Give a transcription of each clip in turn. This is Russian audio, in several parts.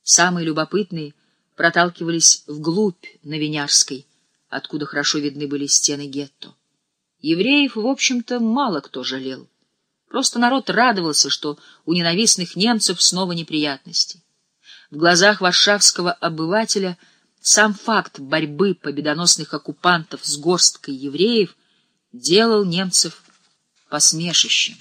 Самые любопытные проталкивались вглубь Новинярской, откуда хорошо видны были стены гетто. Евреев, в общем-то, мало кто жалел. Просто народ радовался, что у ненавистных немцев снова неприятности. В глазах варшавского обывателя сам факт борьбы победоносных оккупантов с горсткой евреев делал немцев посмешищем.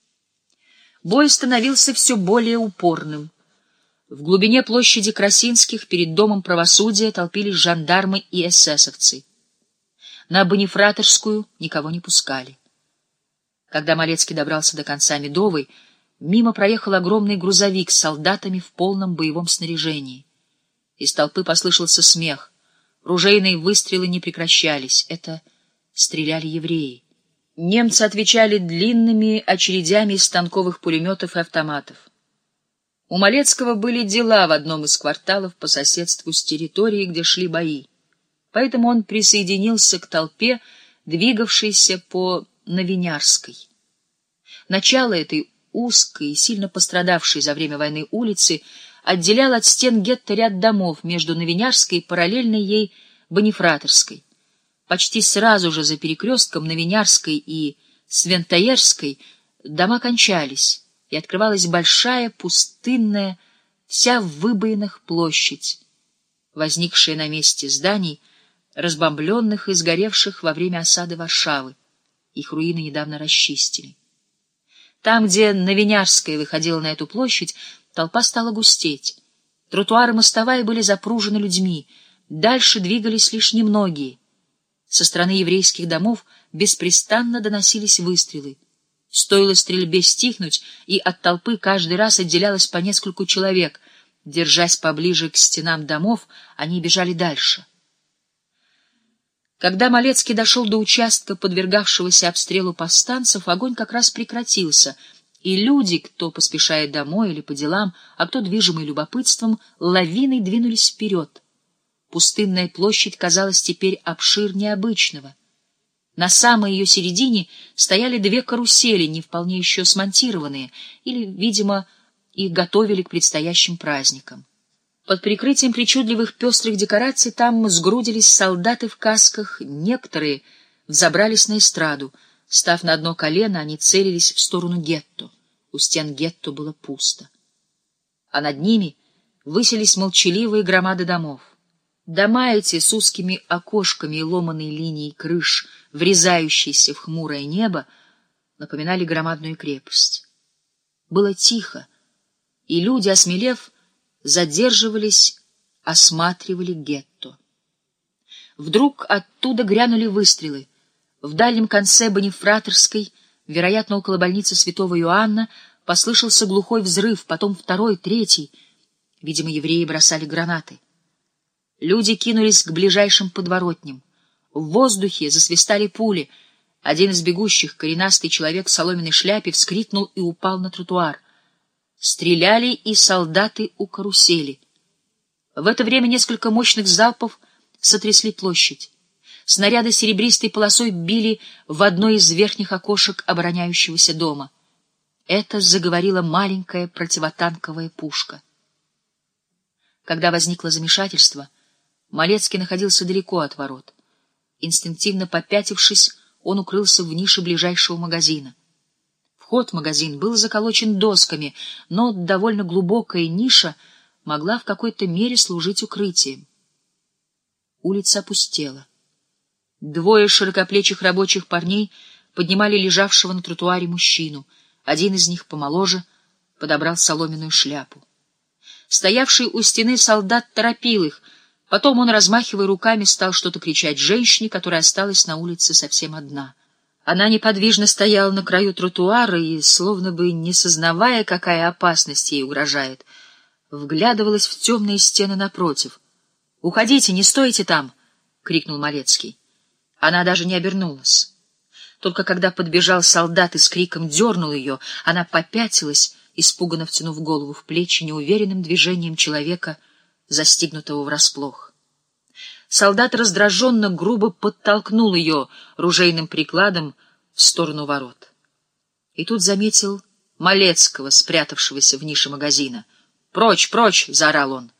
Бой становился все более упорным. В глубине площади Красинских перед Домом правосудия толпились жандармы и эсэсовцы. На Бонифраторскую никого не пускали. Когда Малецкий добрался до конца Медовой, мимо проехал огромный грузовик с солдатами в полном боевом снаряжении. Из толпы послышался смех. Ружейные выстрелы не прекращались. Это стреляли евреи. Немцы отвечали длинными очередями из станковых пулеметов и автоматов. У Малецкого были дела в одном из кварталов по соседству с территорией, где шли бои. Поэтому он присоединился к толпе, двигавшейся по Новинярской. Начало этой узкой и сильно пострадавшей за время войны улицы отделял от стен гетто ряд домов между Новинярской и параллельной ей Бонифраторской. Почти сразу же за перекрестком Новинярской и Свентоерской дома кончались, и открывалась большая, пустынная, вся в выбоинах площадь, возникшая на месте зданий, разбомбленных и сгоревших во время осады Варшавы. Их руины недавно расчистили. Там, где Новинярская выходила на эту площадь, толпа стала густеть. Тротуары мостовая были запружены людьми, дальше двигались лишь немногие. Со стороны еврейских домов беспрестанно доносились выстрелы. Стоило стрельбе стихнуть, и от толпы каждый раз отделялось по нескольку человек. Держась поближе к стенам домов, они бежали дальше. Когда Малецкий дошел до участка, подвергавшегося обстрелу повстанцев, огонь как раз прекратился, и люди, кто поспешает домой или по делам, а кто движимый любопытством, лавиной двинулись вперед. Пустынная площадь казалась теперь обширнее обычного. На самой ее середине стояли две карусели, не вполне еще смонтированные, или, видимо, их готовили к предстоящим праздникам. Под прикрытием причудливых пестрых декораций там сгрудились солдаты в касках, некоторые взобрались на эстраду. Став на одно колено, они целились в сторону гетто. У стен гетто было пусто. А над ними высились молчаливые громады домов. Дома эти с узкими окошками и ломаной линией крыш, врезающиеся в хмурое небо, напоминали громадную крепость. Было тихо, и люди, осмелев, задерживались, осматривали гетто. Вдруг оттуда грянули выстрелы. В дальнем конце Бонифраторской, вероятно, около больницы святого Иоанна, послышался глухой взрыв, потом второй, третий. Видимо, евреи бросали гранаты. Люди кинулись к ближайшим подворотням. В воздухе засвистали пули. Один из бегущих, коренастый человек в соломенной шляпе, вскрикнул и упал на тротуар. Стреляли и солдаты у карусели. В это время несколько мощных залпов сотрясли площадь. Снаряды серебристой полосой били в одно из верхних окошек обороняющегося дома. Это заговорила маленькая противотанковая пушка. Когда возникло замешательство, Малецкий находился далеко от ворот. Инстинктивно попятившись, он укрылся в нише ближайшего магазина. Вход в магазин был заколочен досками, но довольно глубокая ниша могла в какой-то мере служить укрытием. Улица опустела. Двое широкоплечих рабочих парней поднимали лежавшего на тротуаре мужчину. Один из них, помоложе, подобрал соломенную шляпу. Стоявший у стены солдат торопил их. Потом он, размахивая руками, стал что-то кричать женщине, которая осталась на улице совсем одна. Она неподвижно стояла на краю тротуара и, словно бы не сознавая, какая опасность ей угрожает, вглядывалась в темные стены напротив. — Уходите, не стойте там! — крикнул Малецкий. Она даже не обернулась. Только когда подбежал солдат и с криком дернул ее, она попятилась, испуганно втянув голову в плечи неуверенным движением человека, застигнутого врасплох. Солдат раздраженно, грубо подтолкнул ее ружейным прикладом в сторону ворот. И тут заметил Малецкого, спрятавшегося в нише магазина. «Прочь, прочь!» — заорал он.